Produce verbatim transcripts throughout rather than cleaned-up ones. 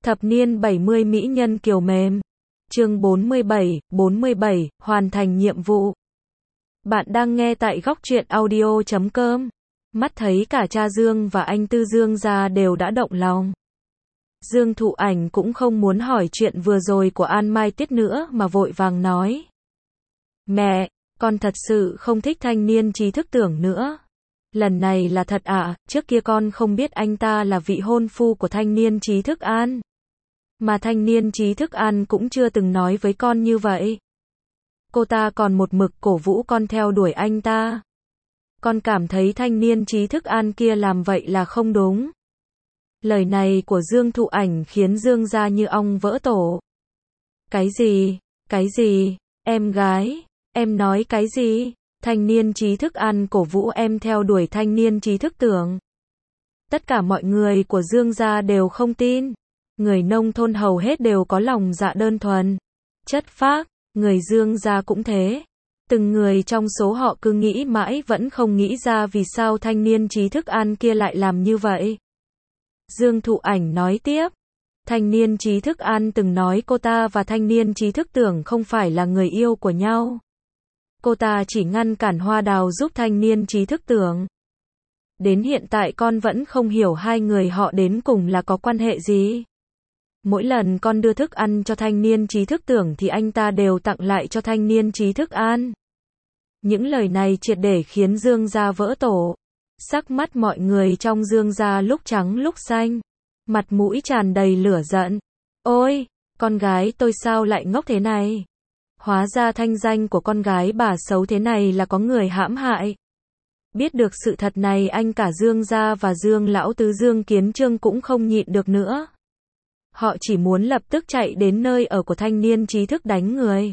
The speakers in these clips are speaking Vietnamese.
Thập niên bảy mươi mỹ nhân kiều mềm. Chương bốn mươi bảy, bốn mươi bảy, hoàn thành nhiệm vụ. Bạn đang nghe tại góc truyện audio chấm com. Mắt thấy cả cha Dương và anh Tư Dương gia đều đã động lòng. Dương Thụ Ảnh cũng không muốn hỏi chuyện vừa rồi của An Mai Tiết nữa mà vội vàng nói. Mẹ, con thật sự không thích thanh niên trí thức Tưởng nữa. Lần này là thật ạ, à, trước kia con không biết anh ta là vị hôn phu của thanh niên trí thức An. Mà thanh niên trí thức An cũng chưa từng nói với con như vậy. Cô ta còn một mực cổ vũ con theo đuổi anh ta. Con cảm thấy thanh niên trí thức An kia làm vậy là không đúng. Lời này của Dương Thụ Ảnh khiến Dương gia như ong vỡ tổ. Cái gì? Cái gì? Em gái? Em nói cái gì? Thanh niên trí thức An cổ vũ em theo đuổi thanh niên trí thức Tưởng. Tất cả mọi người của Dương gia đều không tin. Người nông thôn hầu hết đều có lòng dạ đơn thuần, chất phác, người Dương gia cũng thế. Từng người trong số họ cứ nghĩ mãi vẫn không nghĩ ra vì sao thanh niên trí thức An kia lại làm như vậy. Dương Thụ Ảnh nói tiếp, thanh niên trí thức An từng nói cô ta và thanh niên trí thức Tưởng không phải là người yêu của nhau. Cô ta chỉ ngăn cản hoa đào giúp thanh niên trí thức Tưởng. Đến hiện tại con vẫn không hiểu hai người họ đến cùng là có quan hệ gì. Mỗi lần con đưa thức ăn cho thanh niên trí thức Tưởng thì anh ta đều tặng lại cho thanh niên trí thức An. Những lời này triệt để khiến Dương gia vỡ tổ. Sắc mắt mọi người trong Dương gia lúc trắng lúc xanh. Mặt mũi tràn đầy lửa giận. Ôi, con gái tôi sao lại ngốc thế này? Hóa ra thanh danh của con gái bà xấu thế này là có người hãm hại. Biết được sự thật này anh cả Dương gia và Dương lão tứ Dương Kiến Trương cũng không nhịn được nữa. Họ chỉ muốn lập tức chạy đến nơi ở của thanh niên trí thức đánh người.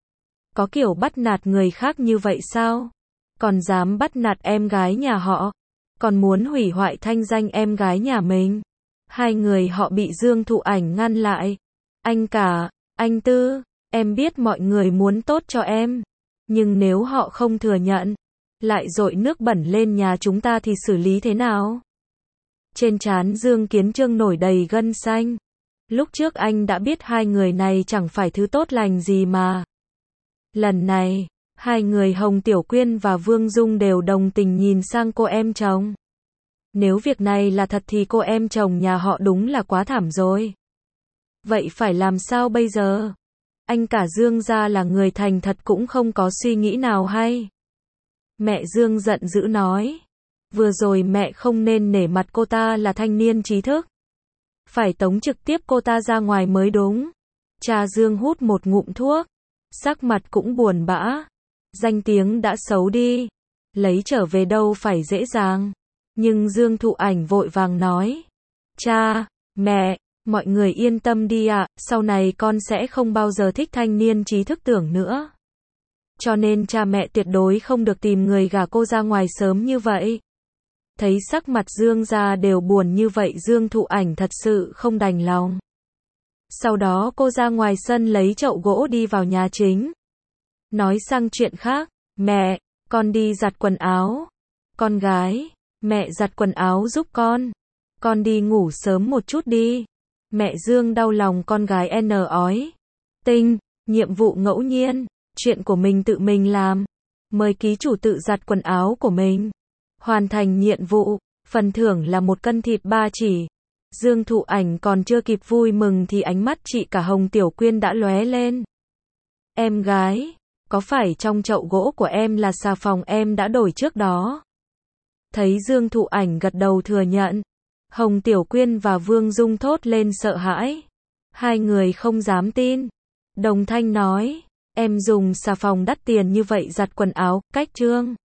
Có kiểu bắt nạt người khác như vậy sao? Còn dám bắt nạt em gái nhà họ? Còn muốn hủy hoại thanh danh em gái nhà mình? Hai người họ bị Dương Thụ Ảnh ngăn lại. Anh cả, anh Tư, em biết mọi người muốn tốt cho em. Nhưng nếu họ không thừa nhận, lại dội nước bẩn lên nhà chúng ta thì xử lý thế nào? Trên trán Dương Kiến Trương nổi đầy gân xanh. Lúc trước anh đã biết hai người này chẳng phải thứ tốt lành gì mà. Lần này, hai người Hồng Tiểu Quyên và Vương Dung đều đồng tình nhìn sang cô em chồng. Nếu việc này là thật thì cô em chồng nhà họ đúng là quá thảm rồi. Vậy phải làm sao bây giờ? Anh cả Dương gia là người thành thật cũng không có suy nghĩ nào hay. Mẹ Dương giận dữ nói. Vừa rồi mẹ không nên nể mặt cô ta là thanh niên trí thức. Phải tống trực tiếp cô ta ra ngoài mới đúng. Cha Dương hút một ngụm thuốc. Sắc mặt cũng buồn bã. Danh tiếng đã xấu đi. Lấy trở về đâu phải dễ dàng. Nhưng Dương Thụ Ảnh vội vàng nói. Cha, mẹ, mọi người yên tâm đi ạ. Sau này con sẽ không bao giờ thích thanh niên trí thức Tưởng nữa. Cho nên cha mẹ tuyệt đối không được tìm người gả cô ra ngoài sớm như vậy. Thấy sắc mặt Dương gia đều buồn như vậy Dương Thụ Ảnh thật sự không đành lòng. Sau đó cô ra ngoài sân lấy chậu gỗ đi vào nhà chính. Nói sang chuyện khác, mẹ, con đi giặt quần áo. Con gái, mẹ giặt quần áo giúp con. Con đi ngủ sớm một chút đi. Mẹ Dương đau lòng con gái n ói. Tinh, nhiệm vụ ngẫu nhiên, chuyện của mình tự mình làm. Mời ký chủ tự giặt quần áo của mình. Hoàn thành nhiệm vụ, phần thưởng là một cân thịt ba chỉ. Dương Thụ Ảnh còn chưa kịp vui mừng thì ánh mắt chị cả Hồng Tiểu Quyên đã lóe lên. Em gái, có phải trong chậu gỗ của em là xà phòng em đã đổi trước đó? Thấy Dương Thụ Ảnh gật đầu thừa nhận. Hồng Tiểu Quyên và Vương Dung thốt lên sợ hãi. Hai người không dám tin. Đồng thanh nói, em dùng xà phòng đắt tiền như vậy giặt quần áo, cách Trương.